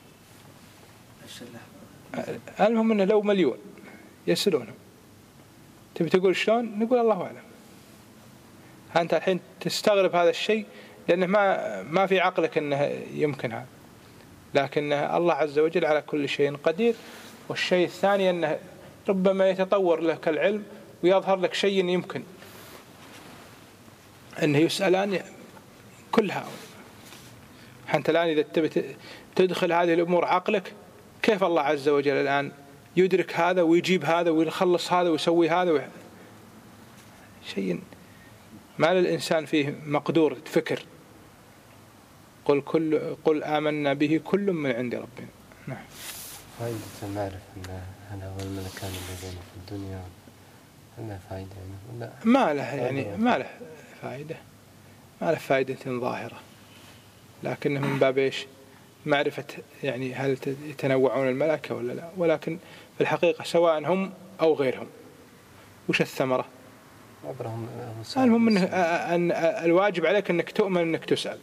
المهم أنه لو مليون يسألونهم. تبي تقول شلون؟ نقول الله أعلم. أنت الحين تستغرب هذا الشيء لأنه ما في عقلك أنه يمكن هذا، لكن الله عز وجل على كل شيء قدير. والشيء الثاني أنه ربما يتطور لك العلم ويظهر لك شيء يمكن أنه يسألان كل هؤلاء. أنت الآن إذا تبي تدخل هذه الأمور عقلك، كيف الله عز وجل الآن يدرك هذا ويجيب هذا ويخلص هذا ويسوي هذا شيء ما للإنسان فيه مقدور فكر. قل آمنا به كل من عند ربنا. نعم. فائدة المعرفة أن هذا هو الملكان الذين في الدنيا له فائدة يعني؟ ما له يعني ما له فائدة، ما له فائدة ظاهرة، لكنه من باب إيش؟ معرفة يعني هل يتنوعون الملائكة ولا لا. ولكن في الحقيقة سواء هم أو غيرهم وش الثمرة؟ المهم أن الواجب عليك أنك تؤمن أنك تسأل.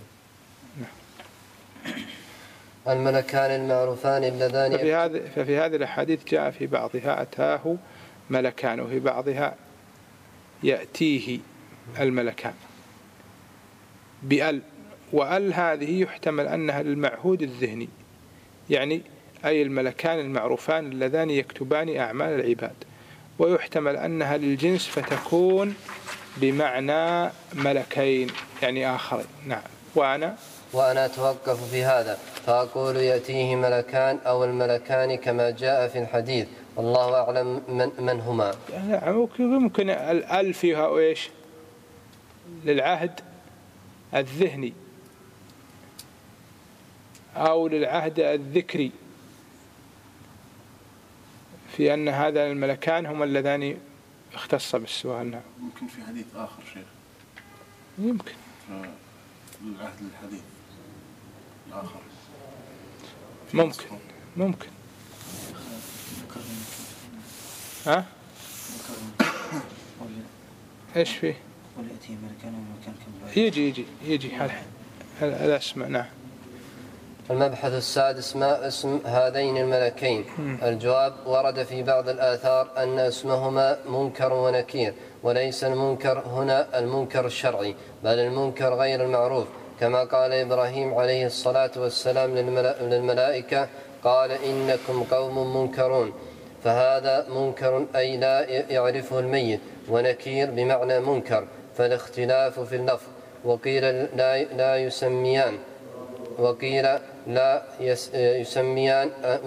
الملكان المعروفان اللذان ففي هذه الأحاديث جاء في بعضها أتاه ملكان، وفي بعضها يأتيه الملكان بأل، وأل هذه يحتمل أنها للمعهود الذهني، يعني أي الملكان المعروفان اللذان يكتبان أعمال العباد، ويحتمل أنها للجنس فتكون بمعنى ملكين يعني آخرين. نعم. وأنا أتوقف في هذا فأقول يأتيه ملكان أو الملكان كما جاء في الحديث، والله أعلم من هما. يعني ممكن الأل فيها إيش؟ للعهد الذهني أو للعهد الذكري، في أن هذا الملكان هما اللذان اختص بالسؤال. نعم. ممكن في حديث آخر شيخ، يمكن العهد الحديث الآخر ممكن ها؟ ايش فيه؟ يجي هذا اسمه. نعم. المبحث السادس ما اسم هذين الملكين؟ الجواب: ورد في بعض الآثار أن اسمهما منكر ونكير، وليس المنكر هنا المنكر الشرعي، بل المنكر غير المعروف، كما قال إبراهيم عليه الصلاة والسلام للملائكة: قال إنكم قوم منكرون. فهذا منكر أي لا يعرفه الميت، ونكير بمعنى منكر، فالاختلاف في اللفظ. وقيل لا يسميان، وقيل لا يسميان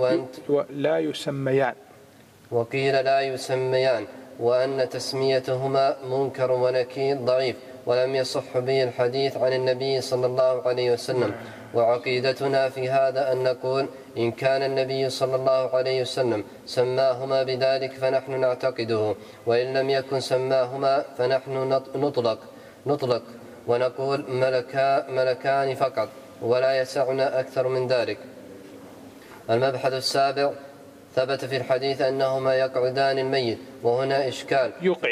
وقيل لا يسميان، وأن تسميتهما منكر ونكير ضعيف، ولم يصح به الحديث عن النبي صلى الله عليه وسلم. وعقيدتنا في هذا أن نقول: إن كان النبي صلى الله عليه وسلم سماهما بذلك فنحن نعتقده، وإن لم يكن سماهما فنحن نطلق ونقول ملكان فقط، ولا يسعنا أكثر من ذلك. المبحث السابع: ثبت في الحديث أنهما يقعدان الميت، وهنا إشكال.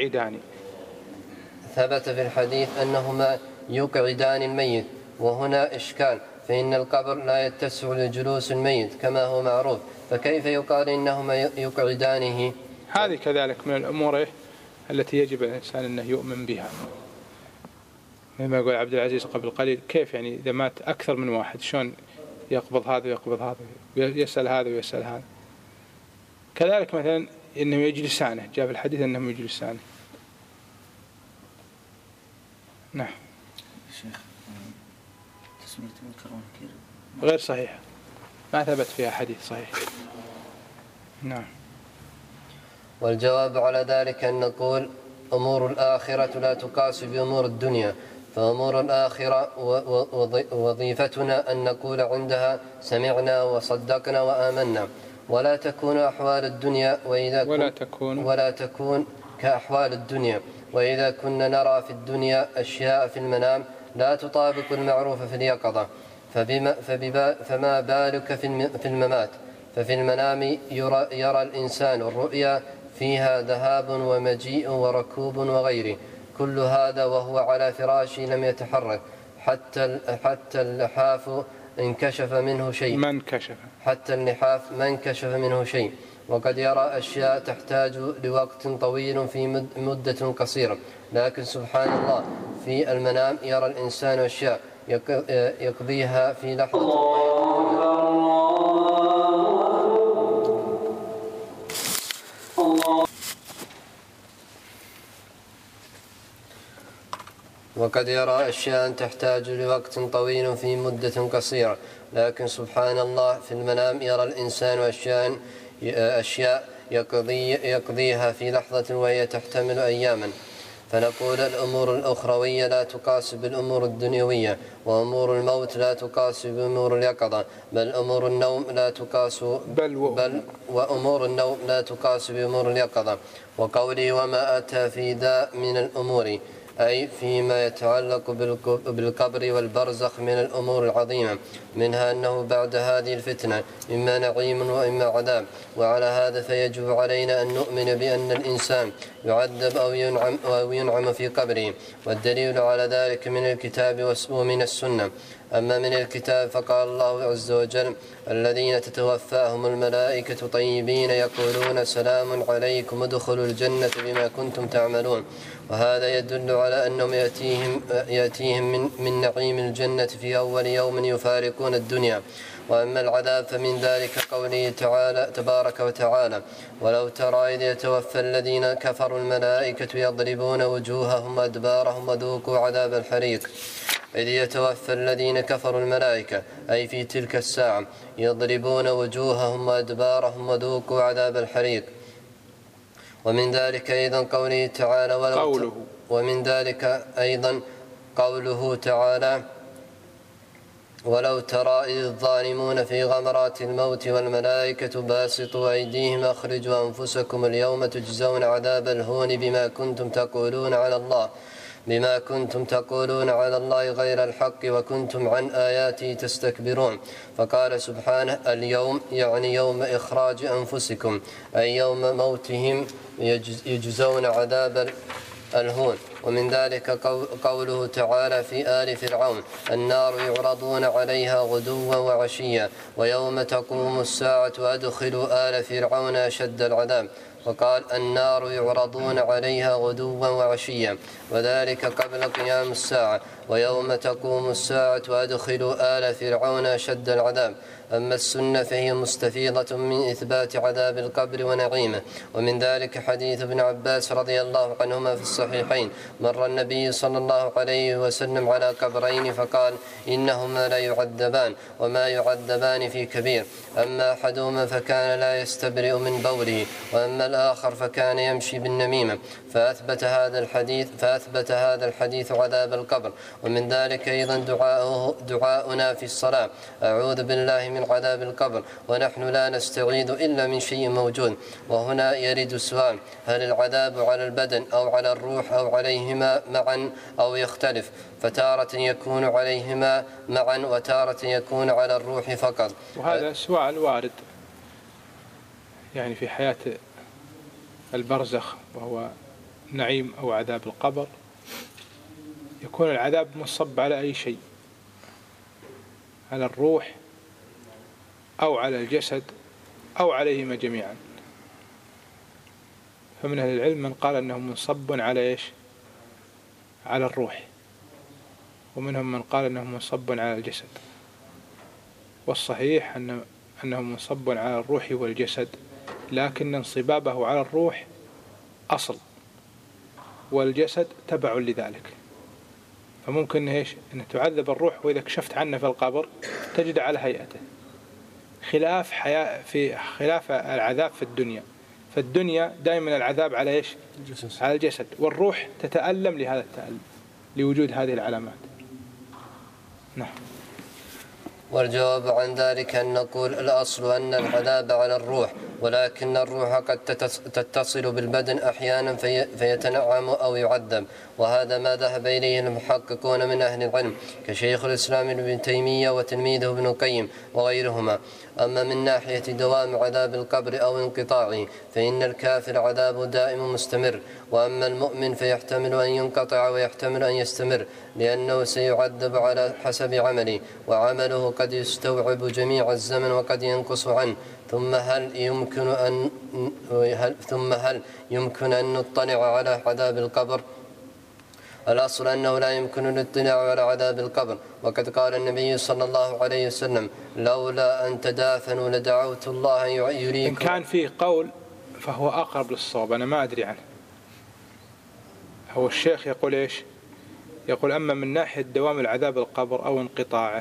ثبت في الحديث أنهما يقعدان الميت، وهنا إشكال، فإن القبر لا يتسع لجلوس الميت كما هو معروف، فكيف يقال إنهما يقعدانه؟ هذه كذلك من الأمور التي يجب الإنسان أنه يؤمن بها، مما يقول عبد العزيز قبل قليل: كيف يعني إذا مات أكثر من واحد شلون يقبض هذا ويقبض هذا، يسأل هذا ويسأل هذا. كذلك مثلا إنهم يجلسانه، جاء في الحديث أنهم يجلسانه. نعم. شيخ تسمية منكر ونكير غير صحيح، ما ثبت فيها حديث صحيح. نعم. والجواب على ذلك أن نقول: أمور الآخرة لا تقاس بأمور الدنيا، فأمور الآخرة وظيفتنا أن نقول عندها: سمعنا وصدقنا وآمنا، ولا تكون أحوال الدنيا ولا تكون كأحوال الدنيا. وإذا كنا نرى في الدنيا أشياء في المنام لا تطابق المعروف في اليقظة، فما بالك في الممات؟ ففي المنام يرى الإنسان الرؤيا فيها ذهاب ومجيء وركوب وغيره، كل هذا وهو على فراشه لم يتحرك، حتى اللحاف انكشف منه شيء. حتى اللحاف ما انكشف منه شيء. وقد يرى أشياء تحتاج لوقت طويل في مدة قصيرة، لكن سبحان الله في المنام يرى الإنسان أشياء يقضيها في لحظة. وقد يرى أشياء تحتاج لوقت طويل في مدة قصيرة، لكن سبحان الله في المنام يرى الإنسان أشياء يقضيها في لحظة وهي تحتمل أياما. فنقول الأمور الأخروية لا تقاس بالأمور الدنيوية، وأمور الموت لا تقاس بأمور اليقظة، وأمور النوم لا تقاس بأمور اليقظة. وقولي وما أتى في ذا من الأمور أي فيما يتعلق بالقبر والبرزخ من الأمور العظيمة، منها أنه بعد هذه الفتنة إما نعيم وإما عذاب. وعلى هذا فيجب علينا أن نؤمن بأن الإنسان يعذب أو ينعم في قبره، والدليل على ذلك من الكتاب ومن السنة. أما من الكتاب فقال الله عز وجل الذين تتوفاهم الملائكة طيبين يقولون سلام عليكم ادخلوا الجنة بما كنتم تعملون. وهذا يدل على أنهم يأتيهم من نعيم الجنة في أول يوم يفارقون الدنيا. وأما العذاب فمن ذلك قوله تعالى تبارك وتعالى ولو ترى إذ يتوفى الذين كفروا الملائكة يضربون وجوههم وأدبارهم وذوقوا عذاب الحريق. إذ يتوفى الذين كفروا الملائكة أي في تلك الساعة يضربون وجوههم وأدبارهم وذوقوا عذاب الحريق. ومن ذلك أيضا قوله تعالى ومن ذلك أيضا قوله تعالى ولو ترى إذ الظالمون في غمرات الموت والملائكة باسطوا أيديهم أخرجوا أنفسكم اليوم تجزون عذاب الهون بما كنتم تقولون على الله غير الحق وكنتم عن آياته تستكبرون. فقال سبحانه اليوم يعني يوم إخراج أنفسكم أي يوم موتهم يجزون عذاب الهون. ومن ذلك قوله تعالى في آل فرعون النار يعرضون عليها غدوا وعشيا ويوم تقوم الساعة أدخلوا آل فرعون أشد العذاب. وقال النار يعرضون عليها غدوا وعشيا وذلك قبل قيام الساعة ويوم تقوم الساعة أدخلوا آل فرعون أشد العذاب. أما السنة فهي مستفيضة من إثبات عذاب القبر ونعيمه. ومن ذلك حديث ابن عباس رضي الله عنهما في الصحيحين مر النبي صلى الله عليه وسلم على قبرين فقال إنهما لا يعذبان وما يعذبان في كبير، أما أحدهما فكان لا يستبرئ من بوله وأما الآخر فكان يمشي بالنميمة، فأثبت هذا الحديث عذاب القبر. ومن ذلك أيضا دعاؤنا في الصلاة أعوذ بالله من عذاب القبر ونحن لا نستعيذ إلا من شيء موجود. وهنا يرد السؤال هل العذاب على البدن أو على الروح أو عليهما معا أو يختلف؟ فتارة يكون عليهما معا وتارة يكون على الروح فقط. وهذا سؤال وارد يعني في حياة البرزخ وهو نعيم أو عذاب القبر يكون العذاب منصب على أي شيء، على الروح أو على الجسد أو عليهما جميعا. فمن أهل العلم من قال أنه منصب على إيش؟ على الروح، ومنهم من قال أنه منصب على الجسد. والصحيح أنه منصب على الروح والجسد، لكن انصبابه على الروح أصل والجسد تبع لذلك. فممكن إيش؟ أن تعذب الروح وإذا كشفت عنه في القبر تجد على هيئته، خلاف العذاب في الدنيا. فالدنيا دائما العذاب على إيش؟ على الجسد، والروح تتألم لهذا التألم لوجود هذه العلامات. نعم. والجواب عن ذلك أن نقول الأصل أن العذاب على الروح، ولكن الروح قد تتصل بالبدن أحيانا فيتنعم أو يعذب، وهذا ما ذهب إليه المحققون من أهل العلم كشيخ الإسلام ابن تيمية وتلميذه ابن القيم وغيرهما. أما من ناحية دوام عذاب القبر أو انقطاعه فإن الكافر عذاب دائم مستمر، وأما المؤمن فيحتمل أن ينقطع ويحتمل أن يستمر، لأنه سيعذب على حسب عمله، وعمله قد يستوعب جميع الزمن وقد ينقص عنه. ثم هل يمكن أن نطلع على عذاب القبر؟ الأصل أنه لا يمكن الاطلاع على عذاب القبر، وقد قال النبي صلى الله عليه وسلم لولا أن تدافنوا لدعوت الله يريكم. إن كان فيه قول فهو أقرب للصواب، أنا ما أدري عنه. هو الشيخ يقول إيش؟ يقول أما من ناحية دوام العذاب القبر أو انقطاعه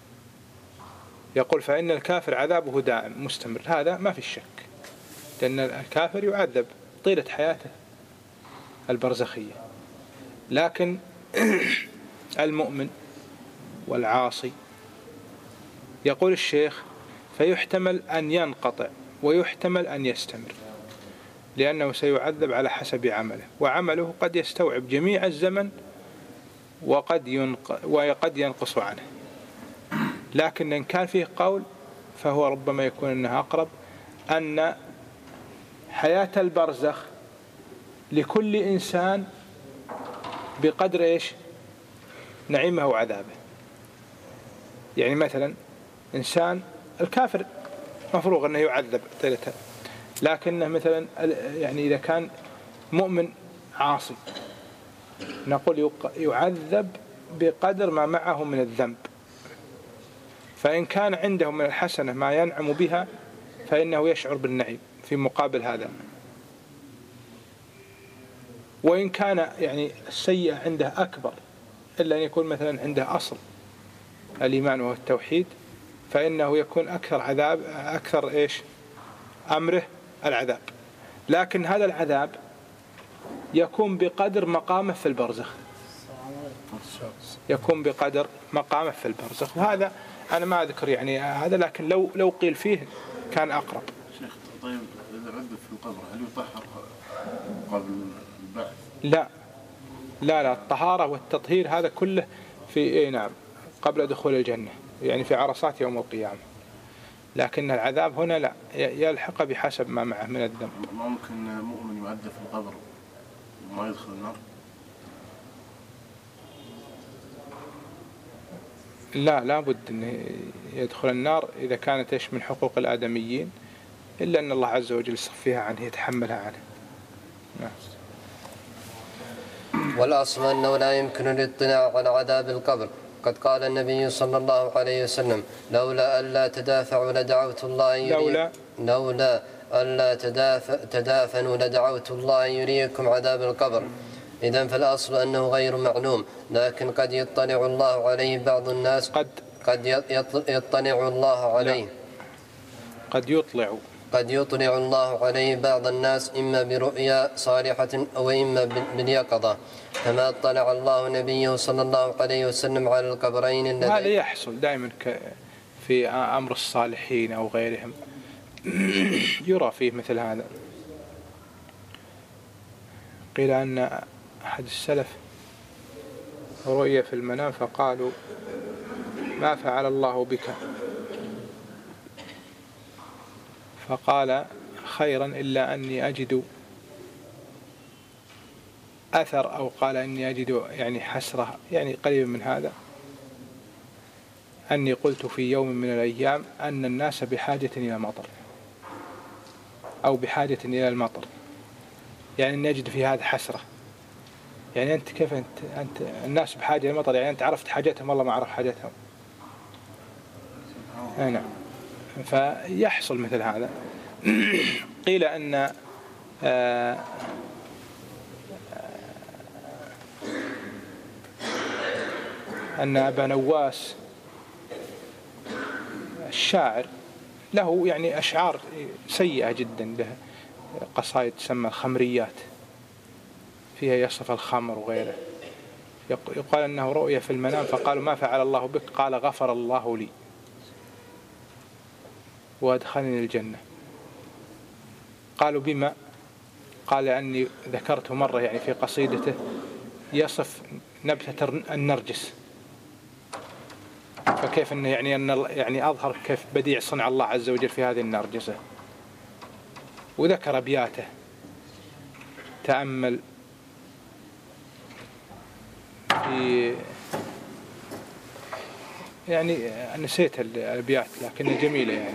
يقول فإن الكافر عذابه دائم مستمر، هذا ما في الشك، لأن الكافر يعذب طيلة حياته البرزخية. لكن المؤمن والعاصي يقول الشيخ فيحتمل أن ينقطع ويحتمل أن يستمر، لأنه سيعذب على حسب عمله، وعمله قد يستوعب جميع الزمن وقد ينقص عنه. لكن إن كان فيه قول فهو ربما يكون أنها أقرب، أن حياة البرزخ لكل إنسان بقدر إيش نعيمه وعذابه. يعني مثلا إنسان الكافر مفروغ أنه يعذب طيلته، لكنه مثلا يعني إذا كان مؤمن عاصي نقول يعذب بقدر ما معه من الذنب، فإن كان عنده من الحسنة ما ينعم بها فإنه يشعر بالنعيم في مقابل هذا، وإن كان يعني السيئة عنده أكبر إلا أن يكون مثلا عنده أصل الإيمان وهو التوحيد فإنه يكون أكثر عذاب، أكثر إيش أمره العذاب. لكن هذا العذاب يكون بقدر مقامه في البرزخ، يكون بقدر مقامه في البرزخ. وهذا أنا ما أذكر يعني هذا، لكن لو قيل فيه كان أقرب. شيخ طيب إذا عذب في القبر هل يطهر قبل البعث؟ لا الطهارة والتطهير هذا كله في نعم قبل دخول الجنة، يعني في عرصات يوم القيامة. لكن العذاب هنا لا، يلحق بحسب ما معه من الذنب. ما ممكن مؤمن يعذب في القبر وما يدخل النار؟ لا بد أن يدخل النار إذا كانت إيش من حقوق الآدميين، إلا أن الله عز وجل يصفيها عنه يتحملها عنه. نعم. والأصل أنه لا يمكن الاطلاع على عذاب القبر. قد قال النبي صلى الله عليه وسلم لولا ألا تدافعوا لدعوت الله لولا ألا تدافنوا لدعوت الله يريكم عذاب القبر. إذن فالأصل أنه غير معلوم، لكن قد يطلع الله عليه بعض الناس، قد يطلع الله عليه، قد يطلع الله عليه بعض الناس إما برؤيا صالحة أو إما باليقظة، كما اطلع الله نبيه صلى الله عليه وسلم على القبرين. هذا يحصل دائما في أمر الصالحين أو غيرهم يرى فيه مثل هذا. قيل أن أحد السلف رؤيا في المنام فقالوا ما فعل الله بك؟ فقال خيرا إلا أني أجد أثر، أو قال أني أجد يعني حسرة، يعني قريب من هذا، أني قلت في يوم من الأيام أن الناس بحاجة إلى مطر أو بحاجة إلى المطر، يعني أني أجد في هذا حسرة. يعني أنت كيف أنت الناس بحاجة إلى المطر، يعني أنت عرفت حاجتهم والله ما عرف حاجتهم. نعم. فيحصل مثل هذا. قيل أن أبا نواس الشاعر له يعني أشعار سيئة جدا، له قصائد تسمى الخمريات فيها يصف الخمر وغيره. يقال أنه رؤيا في المنام فقالوا ما فعل الله بك؟ قال غفر الله لي وأدخلني الجنة. قالوا بما؟ قال أني ذكرت مرة يعني في قصيدته يصف نبتة النرجس، فكيف أنه يعني أظهر كيف بديع صنع الله عز وجل في هذه النرجسة، وذكر أبياته. تأمل في يعني نسيت الأبيات لكنها جميلة يعني.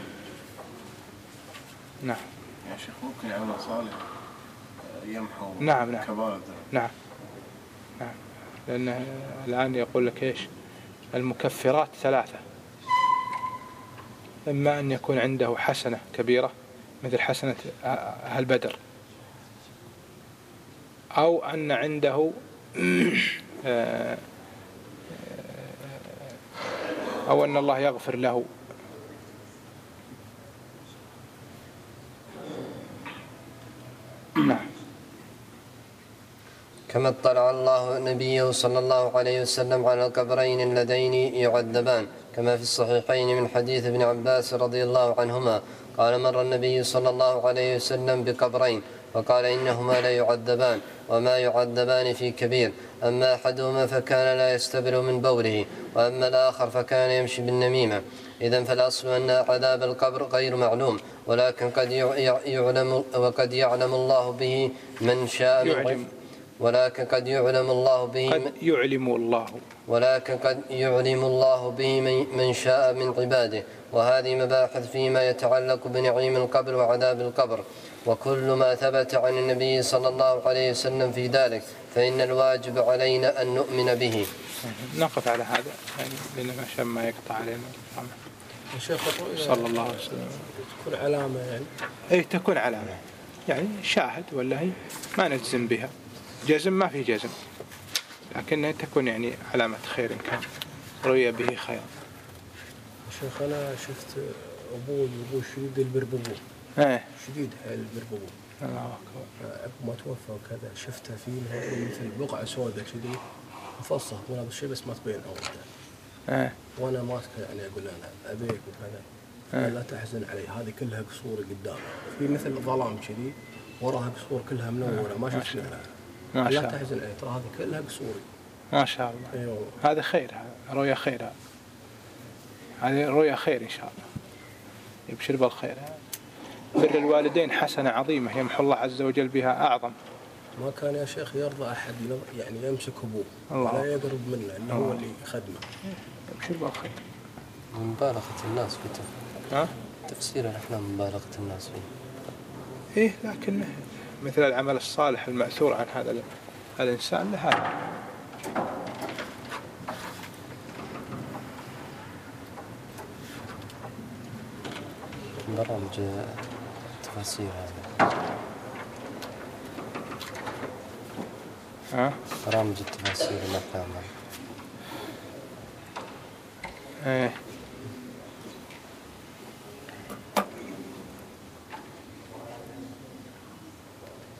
نعم يا شيخ ممكن عمل صالح يمحو نعم كبائر. نعم لأنه الآن يقول لك إيش المكفرات 3، إما أن يكون عنده حسنة كبيرة مثل حسنة أهل بدر، أو أن عنده أو أن الله يغفر له. نعم. كما اطلع الله نبيه صلى الله عليه وسلم على القبرين اللذين يعذبان كما في الصحيحين من حديث ابن عباس رضي الله عنهما قال مر النبي صلى الله عليه وسلم بقبرين وقال إنهما لا يعذبان وما يعذبان في كبير أما أحدهما فكان لا يستبر من بوله وأما الآخر فكان يمشي بالنميمة إذن فالأصل أن عذاب القبر غير معلوم ولكن قد يعلم الله به من شاء ولكن قد يعلم الله به من شاء من عباده وهذه مباحث فيما يتعلق بنعيم القبر وعذاب القبر وكل ما ثبت عن النبي صلى الله عليه وسلم في ذلك فإن الواجب علينا أن نؤمن به. نقف على هذا يعني لأن عشان ما يقطع علينا الشيخ صلى الله عليه وسلم. تكون علامة يعني أي تكون علامة يعني شاهد ولا هي ما نجزم بها جزم ما في جزم لكنها تكون يعني علامة خير إن كان رؤيا به خير. الشيخ أنا شفت أبوه شديد البرببو شديد البرببو عقب ما توفى وكذا شفته فيه مثل بقعة سوداء كذي مفصة ولا بالشيء بس ما تبين عورته وأنا ماسك يعني أقول أنا أبيك وكذا لا تحزن علي هذه كلها قصور قدامه في مثل ظلام كذي وراها قصور كلها منورة ما شفت منها لا تحزن علي ترى هذه كلها قصوري ما شاء الله. أيوه. هذا خير رؤيا خير هذه رؤيا خير إن شاء الله يبشر بالخير. بر الوالدين حسنة عظيمة يمحو الله عز وجل بها أعظم. ما كان يا شيخ يرضى أحد يعني يمسك أبوه ولا يقرب منه إنه هو اللي يخدمه. يبشر بالخير. مبالغة الناس في تفسير الأحلام مبالغة الناس فيه. إيه لكن مثل العمل الصالح المأثور عن هذا الإنسان لهذا. برامج تفسير هذا برامج التفسير الأحلام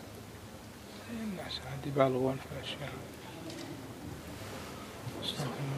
الناس عاد يبالغون في الأشياء.